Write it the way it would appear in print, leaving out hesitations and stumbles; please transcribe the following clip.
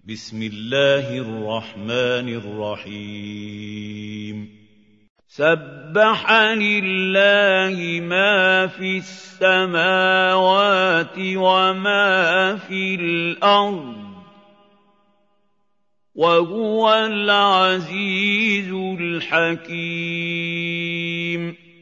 بسم الله الرحمن الرحيم سبح لله ما في السماوات وما في الأرض وهو العزيز الحكيم